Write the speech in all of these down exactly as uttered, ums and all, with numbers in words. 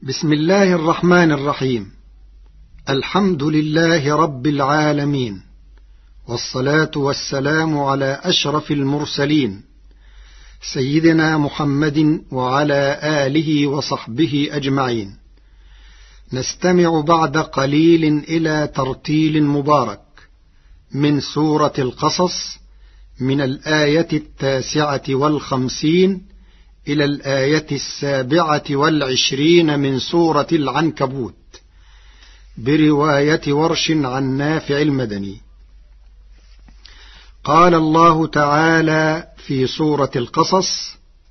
بسم الله الرحمن الرحيم. الحمد لله رب العالمين، والصلاة والسلام على أشرف المرسلين سيدنا محمد وعلى آله وصحبه أجمعين. نستمع بعد قليل إلى ترتيل مبارك من سورة القصص من الآية التاسعة والخمسين إلى الآية السابعة والعشرين من سورة العنكبوت برواية ورش عن نافع المدني. قال الله تعالى في سورة القصص: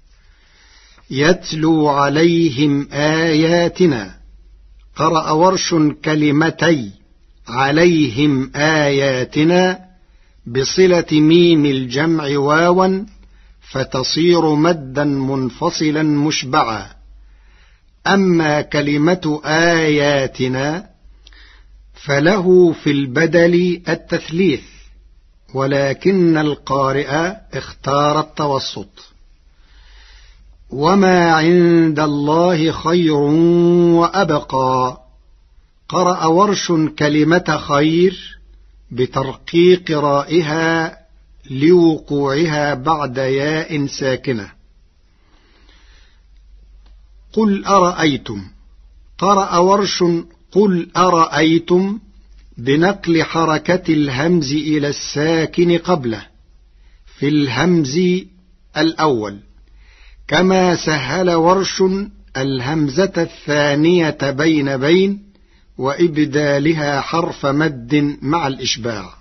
يتلو عليهم آياتنا. قرأ ورش كلمتي عليهم آياتنا بصلة ميم الجمع واوا فتصير مدا منفصلا مشبعا. أما كلمة آياتنا فله في البدل التثليث، ولكن القارئ اختار التوسط. وما عند الله خير وأبقى. قرأ ورش كلمة خير بترقيق رائها لوقوعها بعد ياء ساكنة. قل أرأيتم. قرأ ورش قل أرأيتم بنقل حركة الهمز إلى الساكن قبله في الهمز الأول، كما سهل ورش الهمزة الثانية بين بين وإبدالها حرف مد مع الإشباع.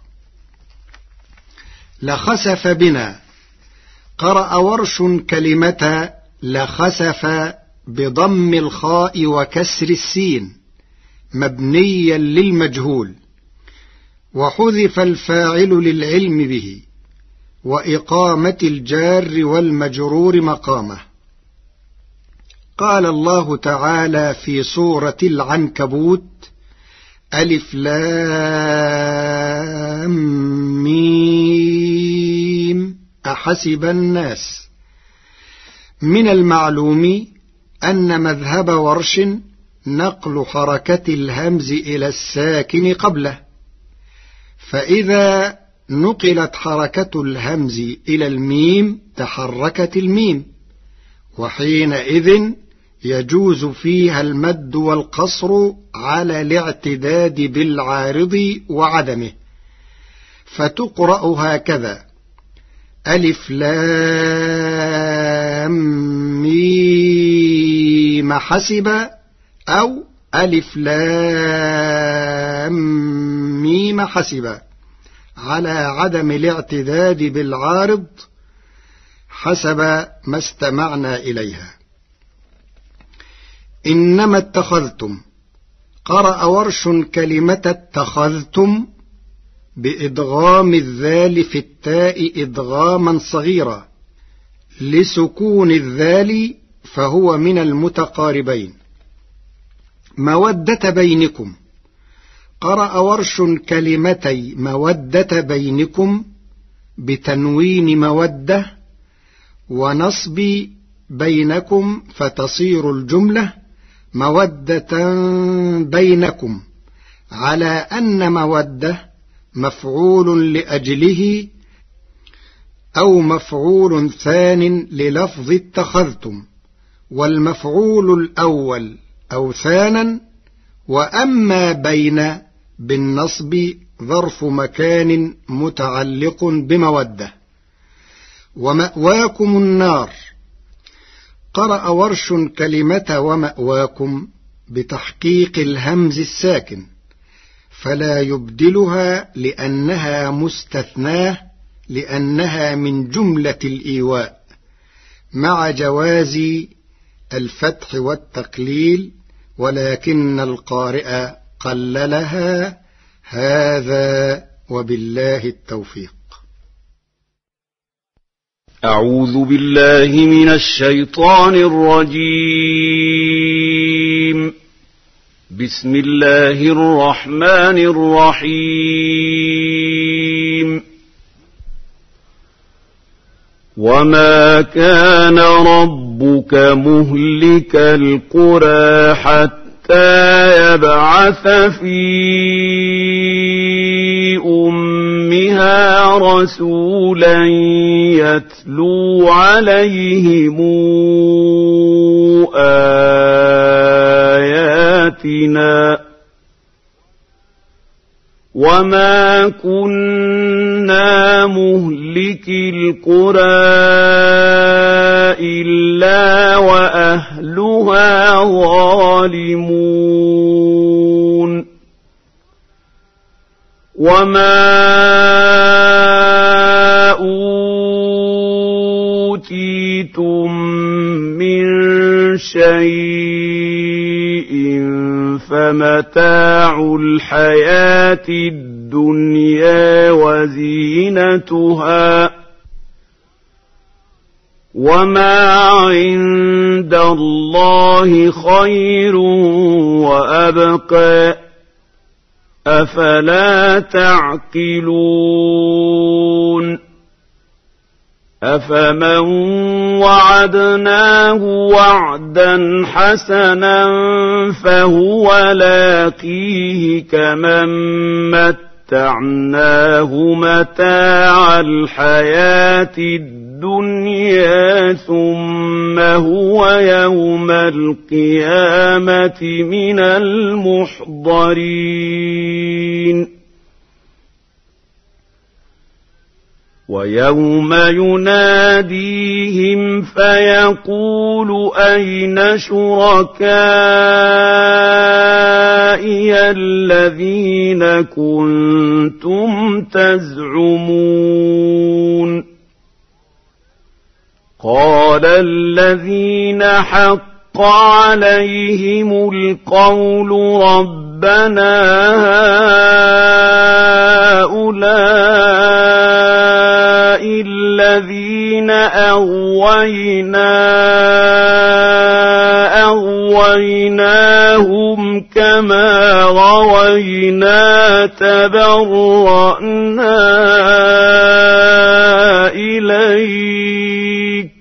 لخسف بنا. قرأ ورش كلمة لخسف بضم الخاء وكسر السين مبنيا للمجهول، وحذف الفاعل للعلم به، وإقامة الجار والمجرور مقامه. قال الله تعالى في سورة العنكبوت: ألف لام ميم أحسب الناس. من المعلوم أن مذهب ورش نقل حركة الهمز إلى الساكن قبله، فإذا نقلت حركة الهمز إلى الميم تحركت الميم، وحينئذ يجوز فيها المد والقصر على الاعتداد بالعارض وعدمه، فتقرأ هكذا: ألف لام ميم حسب، أو ألف لام ميم حسب، على عدم الاعتداد بالعارض حسب ما استمعنا إليها. إنما اتخذتم. قرأ ورش كلمة اتخذتم بإدغام الذال في التاء إدغاما صغيرا لسكون الذال، فهو من المتقاربين. مودة بينكم. قرأ ورش كلمتي مودة بينكم بتنوين مودة ونصب بينكم، فتصير الجملة مودة بينكم، على أن مودة مفعول لأجله أو مفعول ثان للفظ اتخذتم، والمفعول الأول أو ثانا. وأما بين بالنصب ظرف مكان متعلق بمودة. ومأواكم النار. قرأ ورش كلمة ومأواكم بتحقيق الهمز الساكن، فلا يبدلها لأنها مستثناه، لأنها من جملة الإيواء، مع جواز الفتح والتقليل، ولكن القارئ قللها. هذا وبالله التوفيق. أعوذ بالله من الشيطان الرجيم. بسم الله الرحمن الرحيم. وما كان ربك مهلك القرى حتى يبعث في أمها رسولا يتلو عليهم آياتنا وما كنا مهلك القرى إلا وأهلها ظالمون وما أوتيتم من شيء فمتاع الحياة الدنيا وزينتها وما عند الله خير وأبقى أفلا تعقلون أفمن وعدناه وعدا حسنا فهو لاقيه كمن متعناه متاع الحياة الدنيا ثم هو يوم القيامة من المحضرين ويوم يناديهم فيقول أين شركائي الذين كنتم تزعمون قال الذين حق عليهم القول ربنا هؤلاء الذين أغوينا أغويناهم كما غوينا تبرأنا إليك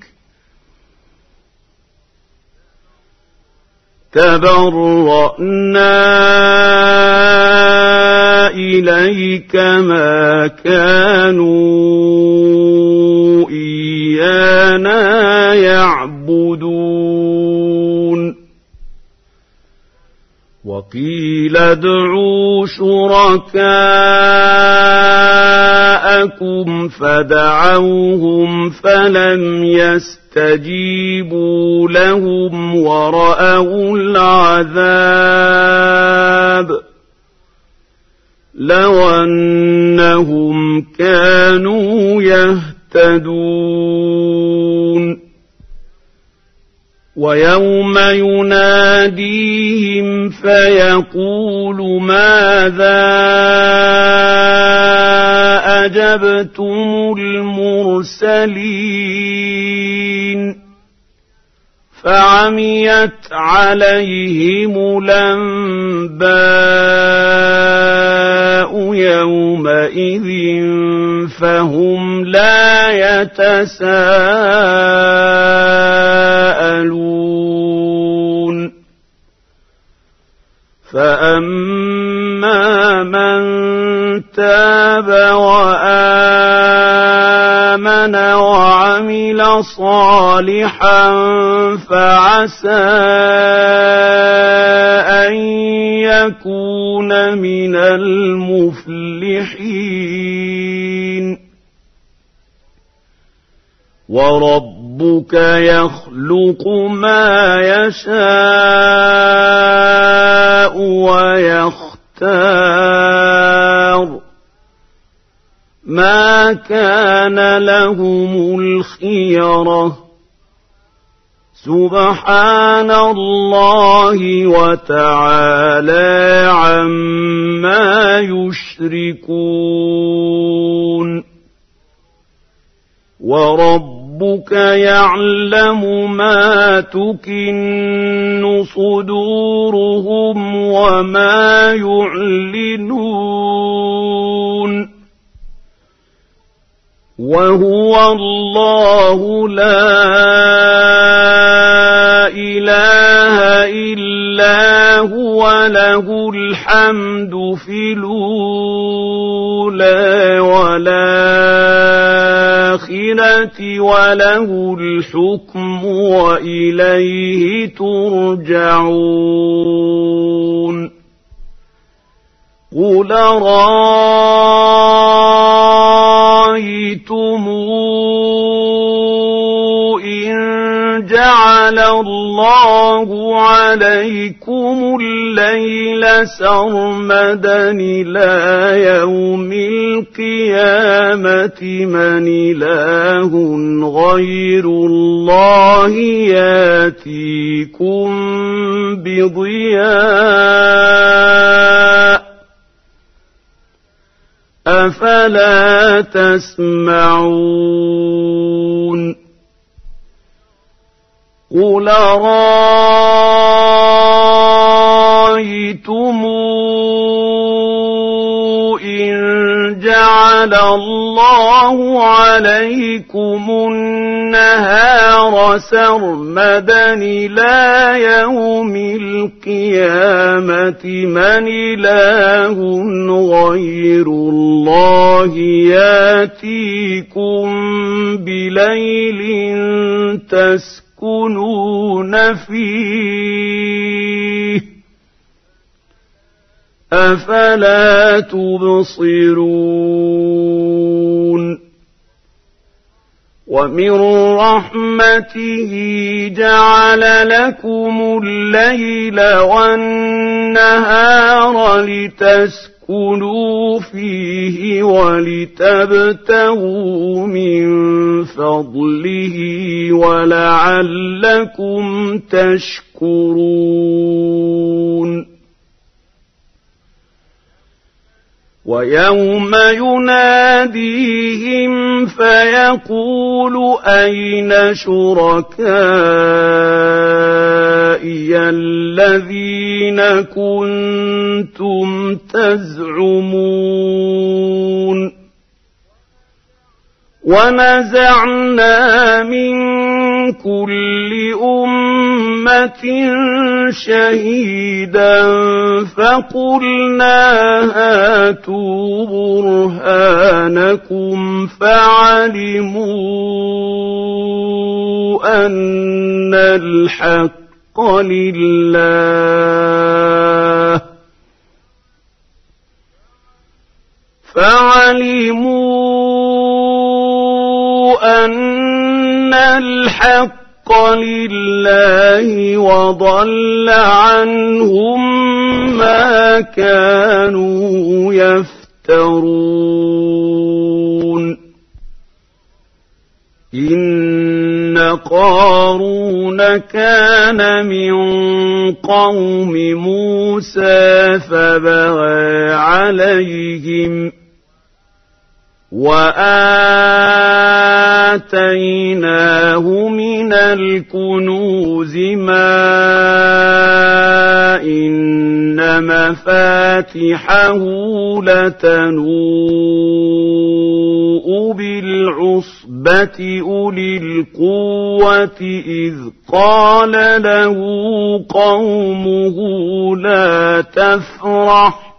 تبرأنا إليك ما كانوا إيانا يعبدون وقيل ادعوا شركاءكم فدعوهم فلم يستجيبوا لهم ورأوا العذاب لو أنهم كانوا يهتدون ويوم يناديهم فيقول ماذا أجبتم المرسلين فعميت عليهم الأنباء يومئذ فهم لا يتساءلون فأما من تاب وآمن وعمل صالحا فعسى أن يكون من المفلحين وربك يخلق ما يشاء ويختار ما كان لهم الخيرة سبحان الله وتعالى عما يشركون وربك يعلم ما تكن صدورهم وما يعلنون وهو الله لا إله إلا هو له الحمد في الأولى والآخرة وله الحكم وإليه ترجعون قل رأيتم إن جعل الله عليكم الليل سرمدا إلى يوم القيامة من إله غير الله ياتيكم بضياء أفلا تسمعون قل رأيتم إن جعل الله عليكم النهار سرمدا إلى يوم القيامة من إله غير الله ياتيكم بليل تسكنون فيه أفلا تبصرون ومن رحمته جعل لكم الليل والنهار لتسكنوا فيه ولتبتغوا من فضله ولعلكم تشكرون ويوم يناديهم فيقول أين شركائي الذين كنتم تزعمون ونزعنا من كل أمة شهيدا فقلنا هاتوا برهانكم فعلموا أن الحق لله فعلموا أن الحق لله وضل عنهم ما كانوا يفترون إن قارون كان من قوم موسى فبغى عليهم وآتيناه من الكنوز ما إن مفاتحه لتنوء بالعصبة أولي القوة إذ قال له قومه لا تفرح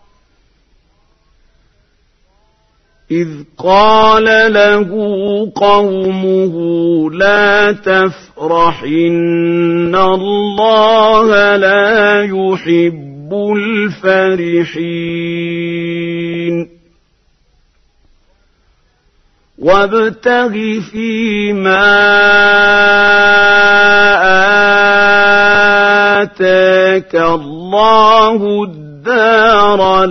إذ قال له قومه لا تفرح إن الله لا يحب الفرحين وابتغ فيما آتاك الله الدار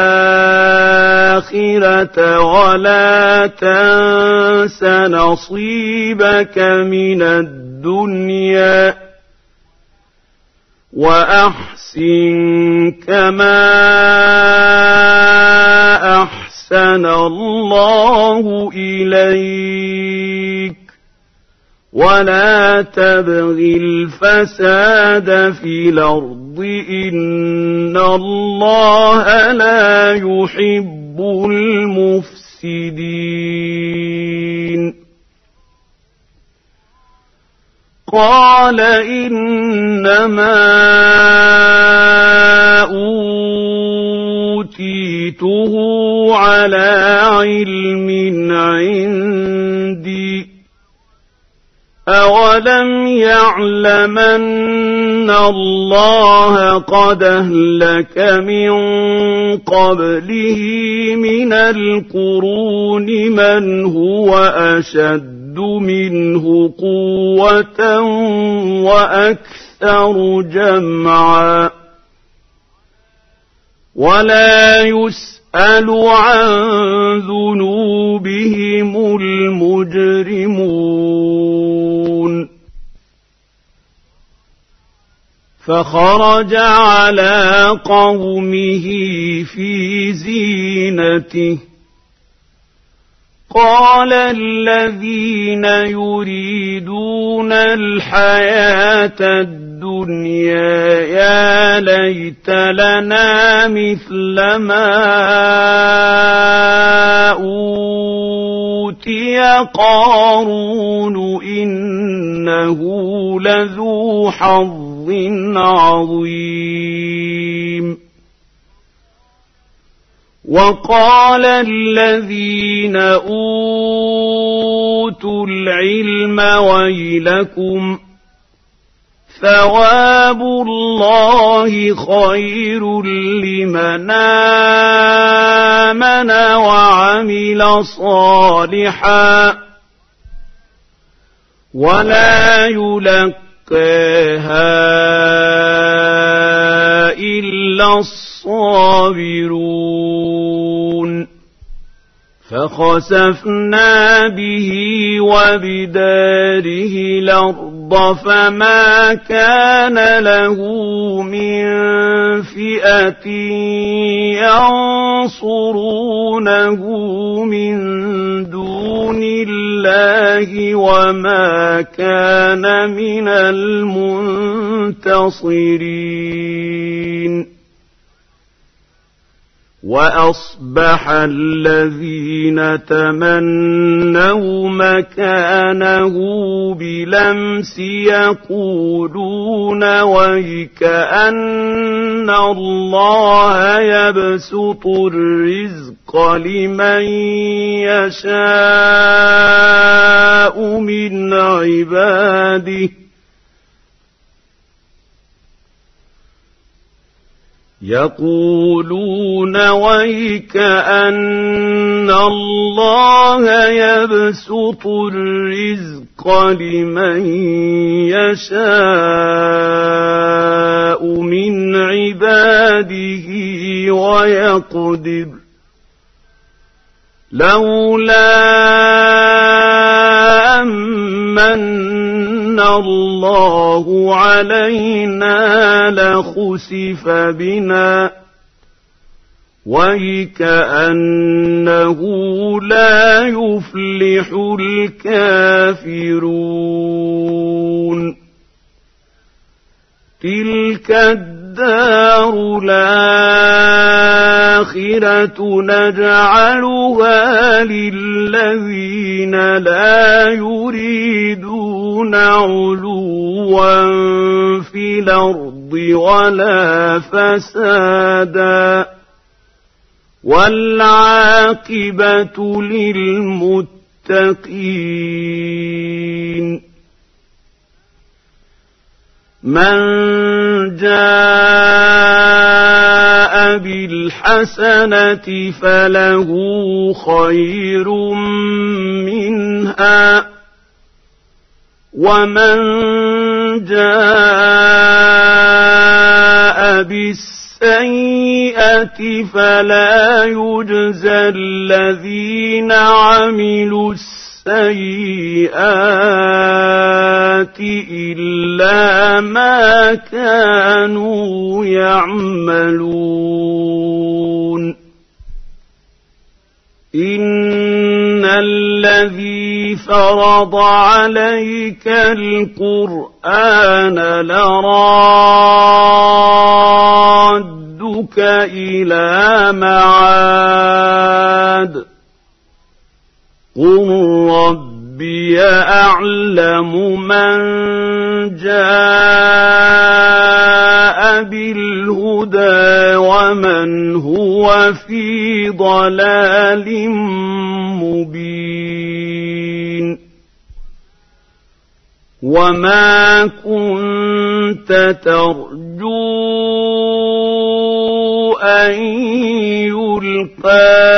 الآخرة ولا تنس نصيبك من الدنيا وأحسن كما أحسن الله إليك ولا تبغ الفساد في الأرض إن الله لا يحب المفسدين قال إنما أوتيته على علم عندي أولم يعلم أن الله قد أهلك من قبله من القرون من هو أشد منه قوة وأكثر جمعا ولا يسأل عن ذنوبهم المجرمون فخرج على قومه في زينته قال الذين يريدون الحياة الدنيا يا ليت لنا مثل ما أوتي قارون إنه لذو حظ عظيم وقال الذين أوتوا العلم ويلكم ثواب الله خير لمن آمن وعمل صالحا ولا يلقاها إلا الصابرون فخسفنا به وبداره الأرض فما كان له من فئة ينصرونه من دون الله وما كان من المنتصرين وأصبح الذين تمنوا مكانه بلمس يقولون ويكأن الله يبسط الرزق لمن يشاء من عباده يقولون ويكأن الله يبسط الرزق لمن يشاء من عباده ويقدر لولا أمن الله علينا لخسف بنا ويكأنه لا يفلح الكافرون تلك الدار الآخرة نجعلها للذين لا يريدون علوا في الأرض ولا فسادا والعاقبة للمتقين من جاء بالحسنة فله خير منها ومن جاء بالسيئة فلا يجزى الذين عملوا السيئات إلا ما كانوا يعملون إن الذي فرض عليك القرآن لرادك إلى معاد قل رب ربي أعلم من جاء بالهدى ومن هو في ضلال مبين وما كنت ترجو أن يلقى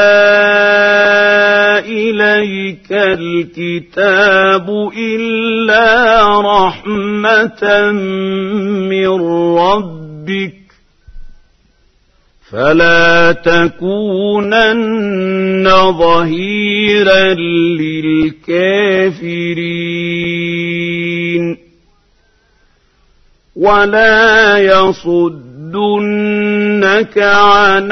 إليك الكتاب إلا رحمة من ربك فلا تكونن ظهيرا للكافرين ولا يصدنك عن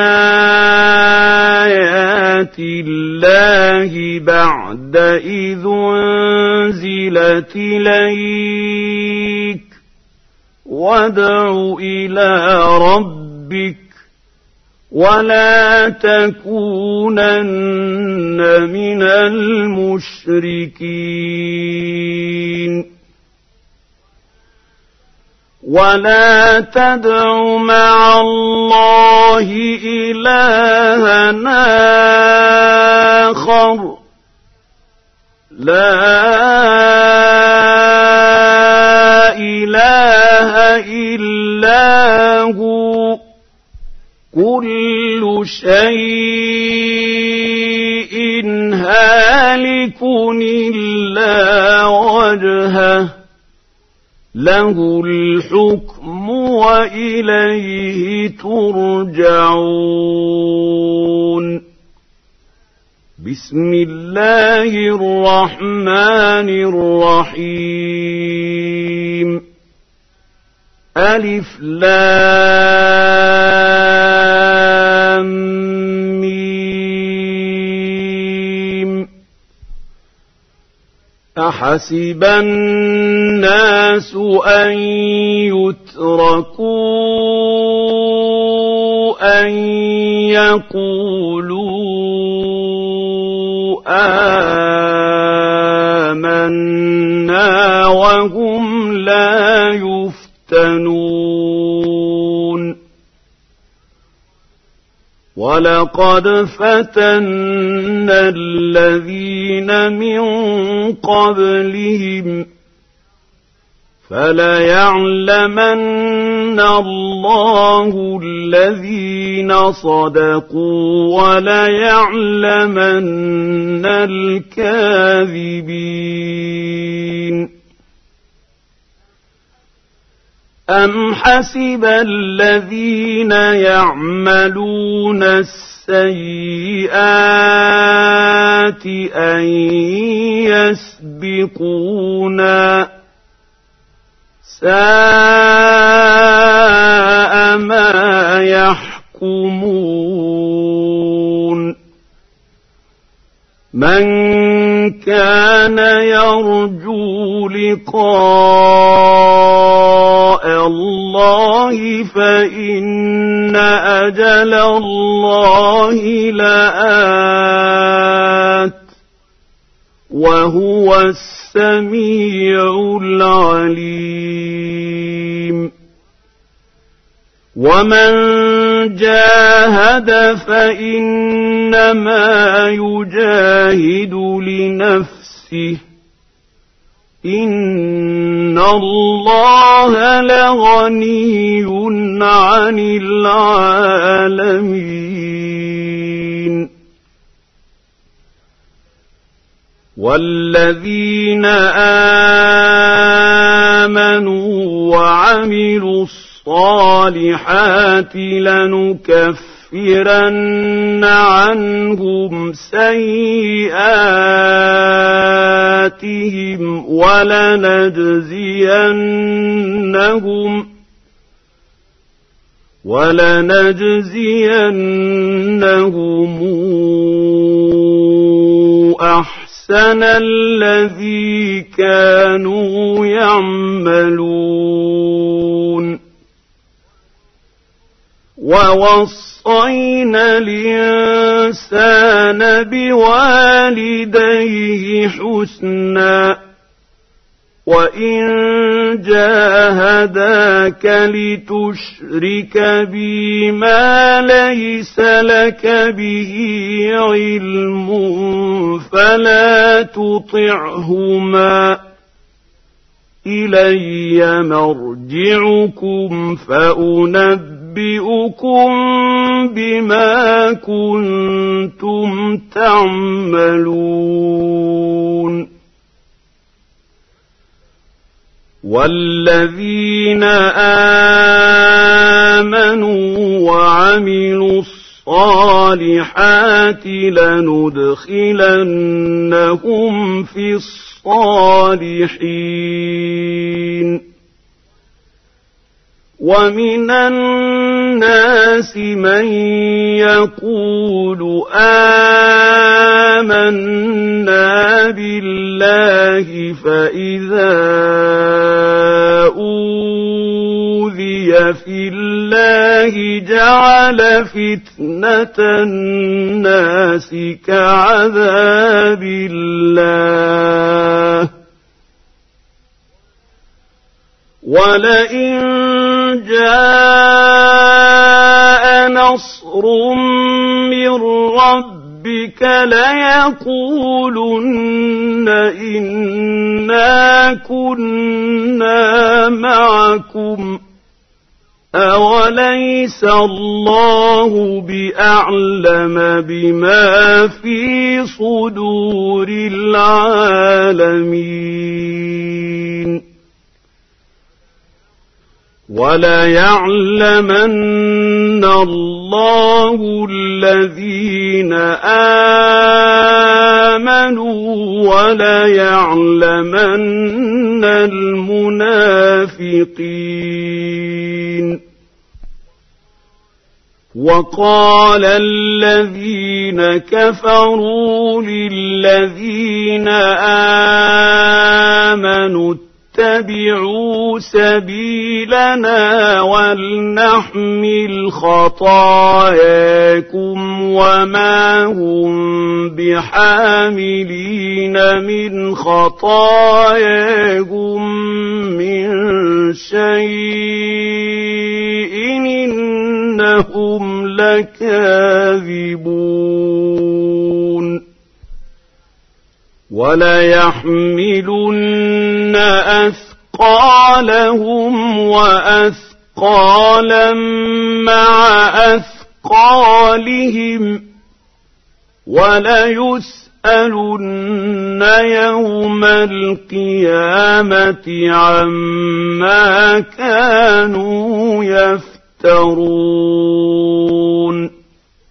آيات الله بعد إذ أنزلت إليك وادع إلى ربك ولا تكونن من المشركين ولا تدع مع الله إلها آخر لا إله إلا هو كل شيء هالك إلا وجهه له الحكم وإليه ترجعون بسم الله الرحمن الرحيم ألف لام ميم أحسب الناس أن يتركوا أن يقولوا آمنا وهم لا يفتنون ولقد فتنا الذين من قبلهم فليعلمن الله الذين صدقوا وليعلمن الكاذبين أم حسب الذين يعملون السيئات أن يسبقونا ساء ما يحكمون من كان يرجو لقاء الله فإن أجل الله لآت وهو السميع العليم ومن جاهد فإنما يجاهد لنفسه إن الله لغني عن العالمين والذين آمنوا وعملوا الصالحات لنكفرن عنهم سيئاتهم ولنجزينهم ولنجزينهم أحسن الذي كانوا يعملون ووصى وَوَصَّيْنَا الْإِنسَانَ بِوَالِدَيْهِ حُسْنًا وَإِن جَاهَدَاكَ لِتُشْرِكَ بِي مَا لَيْسَ لَكَ بِهِ عِلْمٌ فَلَا تُطِعْهُمَا إِلَيَّ مَرْجِعُكُمْ فَأُنَبِّئُكُم بِمَا كُنتُمْ تَعْمَلُونَ وَالَّذِينَ آمَنُوا وَعَمِلُوا الصَّالِحَاتِ لَنُدْخِلَنَّهُمْ فِي الصَّالِحِينَ وَمِنَ النَّاسِ مَن يَقُولُ آمَنَّا بِاللَّهِ فَإِذَا أُوذِيَ فِي اللَّهِ جَعَلَ فِتْنَةَ النَّاسِ كَعَذَابِ اللَّهِ وَلَئِن جَاءَ نَصْرٌ مِّن رَّبِّكَ لَيَقُولُنَّ إِنَّا كُنَّا مَعَكُمْ أَوَلَيْسَ اللَّهُ بِأَعْلَمَ بِمَا فِي صُدُورِ الْعَالَمِينَ وَلَيَعْلَمَنَّ اللَّهُ الَّذِينَ آمَنُوا وَلَيَعْلَمَنَّ الْمُنَافِقِينَ وَقَالَ الَّذِينَ كَفَرُوا لِلَّذِينَ آمَنُوا اتَّبِعُوا سَبِيلَنَا وَلْنَحْمِلْ خَطَايَاكُمْ وَمَا هُمْ بِحَامِلِينَ مِنْ خَطَايَاهُمْ مِنْ شَيْءٍ إِنَّهُمْ لَكَاذِبُونَ وَلَيَحْمِلُنَّ أَثْقَالَهُمْ وَأَثْقَالًا مَّعَ أَثْقَالِهِمْ وَلَيُسْأَلُنَّ يَوْمَ الْقِيَامَةِ عَمَّا كَانُوا يَفْتَرُونَ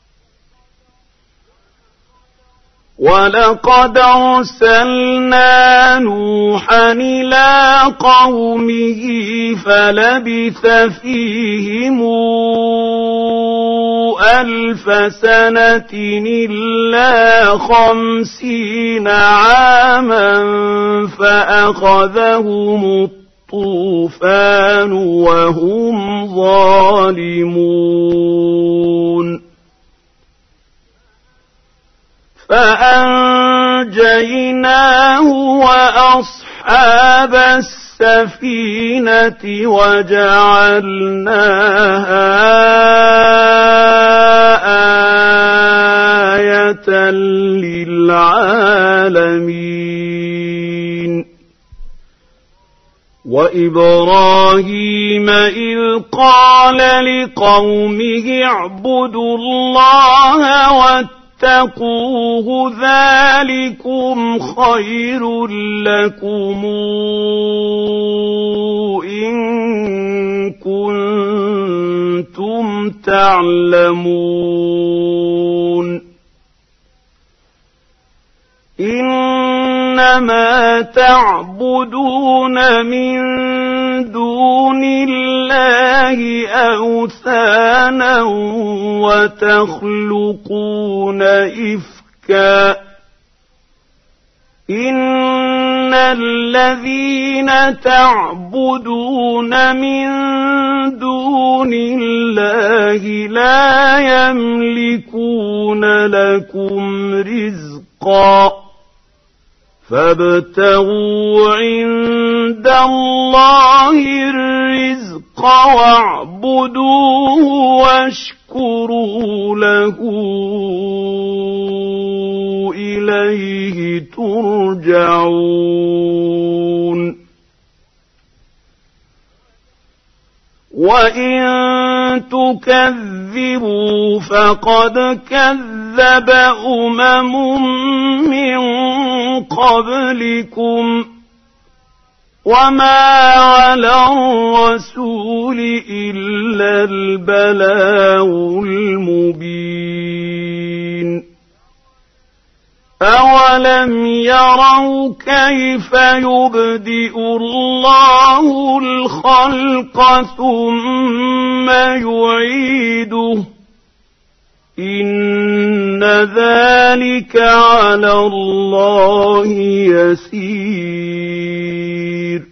وَلَقَدْ أَرْسَلْنَا نُوحًا إِلَىٰ قَوْمِهِ فَلَبِثَ فِيهِمْ أَلْفَ سَنَةٍ إِلَّا خَمْسِينَ عَامًا فَأَخَذَهُمُ الطُّوفَانُ وَهُمْ ظَالِمُونَ فَأَنجَيْنَاهُ وَأَصْحَابَ السَّفِينَةِ وَجَعَلْنَاهَا آيَةً لِّلْعَالَمِينَ وَإِبْرَاهِيمَ إِذْ قَالَ لِقَوْمِهِ اعْبُدُوا اللَّهَ وَاتَّقُوهُ ذَلِكُمْ خَيْرٌ لَّكُمْ إِن كُنتُمْ تَعْلَمُونَ إِنَّمَا تَعْبُدُونَ مِن دُونِ اللَّهِ أَوْثَانًا وَتَخْلُقُونَ إِفْكًا إِنَّ إن الذين تعبدون من دون الله لا يملكون لكم رزقا فابتغوا عند الله الرزق واعبدوه واشكروا له إليه ترجعون وإن تكذبوا فقد كذب أمم من قبلكم وما على الرسول إلا البلاغ المبين أولم يروا كيف يبدئ الله الخلق ثم يعيده إن ذلك على الله يسير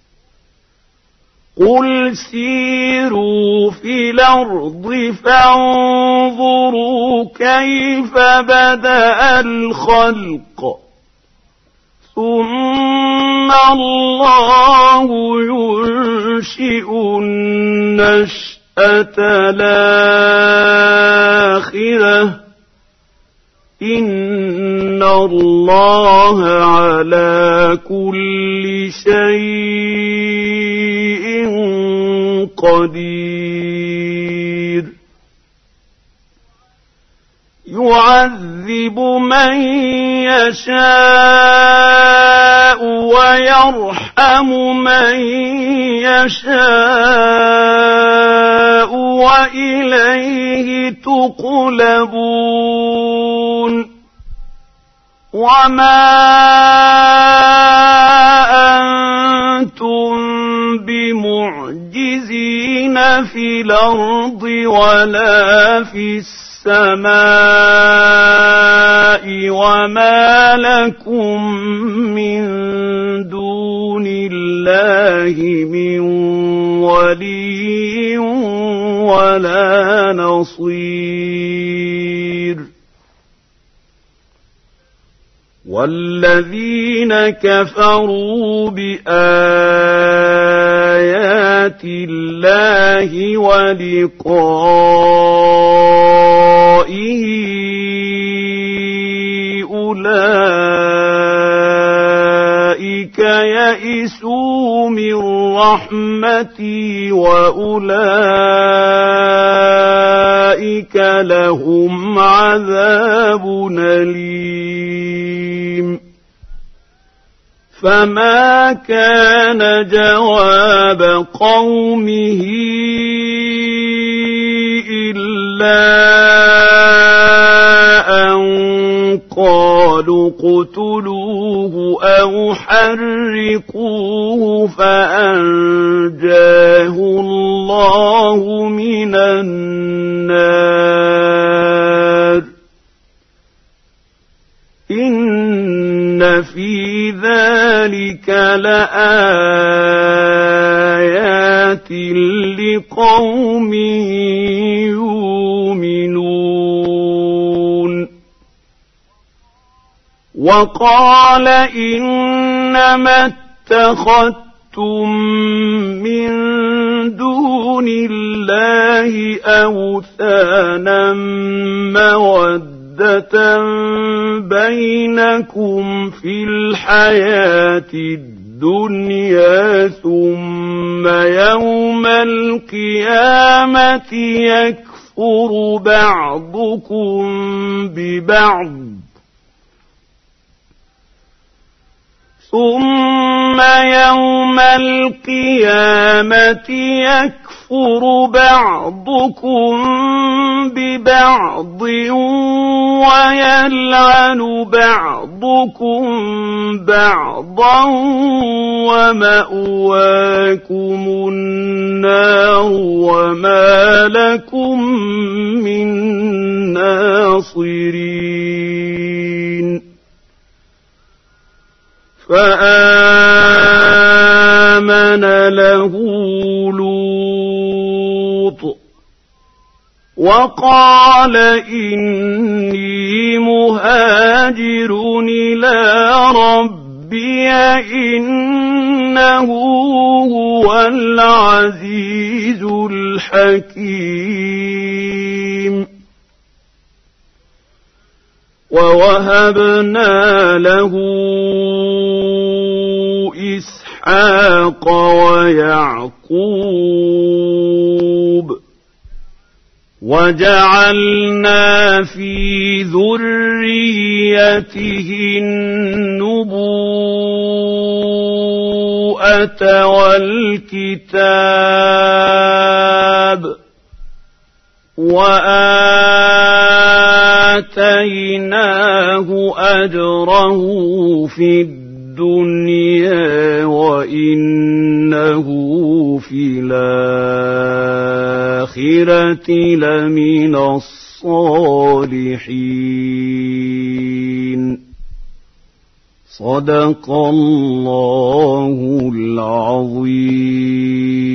قل سيروا في الأرض فانظروا كيف بدأ الخلق ثم الله ينشئ النشأة الآخرة إن الله على كل شيء قدير يعذب من يشاء ويرحم من يشاء وإليه تقلبون وما أنتم بمعجزين في الأرض ولا في السماء وما لكم من دون الله من ولي ولا نصير والذين كفروا بآيات الله ولقائه أولئك يئسوا من رحمتي وأولئك لهم عذاب أليم فما كان جواب قومه إلا أن قالوا اقتلوه أو حرقوه فأنجاه الله من النار إن في ذلك لآيات لقوم يؤمنون وقال إنما اتخذتم من دون الله أوثانا مودة بينكم في الحياة الدنيا ثم يوم القيامة يكفر بعضكم ببعض ثم يوم القيامة يكفر بعضكم ببعض ويلعن بعضكم بعضا ومأواكم النار وما لكم من ناصرين فآمنوا وقال إني مهاجر إلى ربي إنه هو العزيز الحكيم ووهبنا له إسحاق ويعقوب وجعلنا في ذريته النبوءة والكتاب وآتيناه أجره في الدنيا وإنه في الآخرة لمن الصالحين. صدق الله العظيم.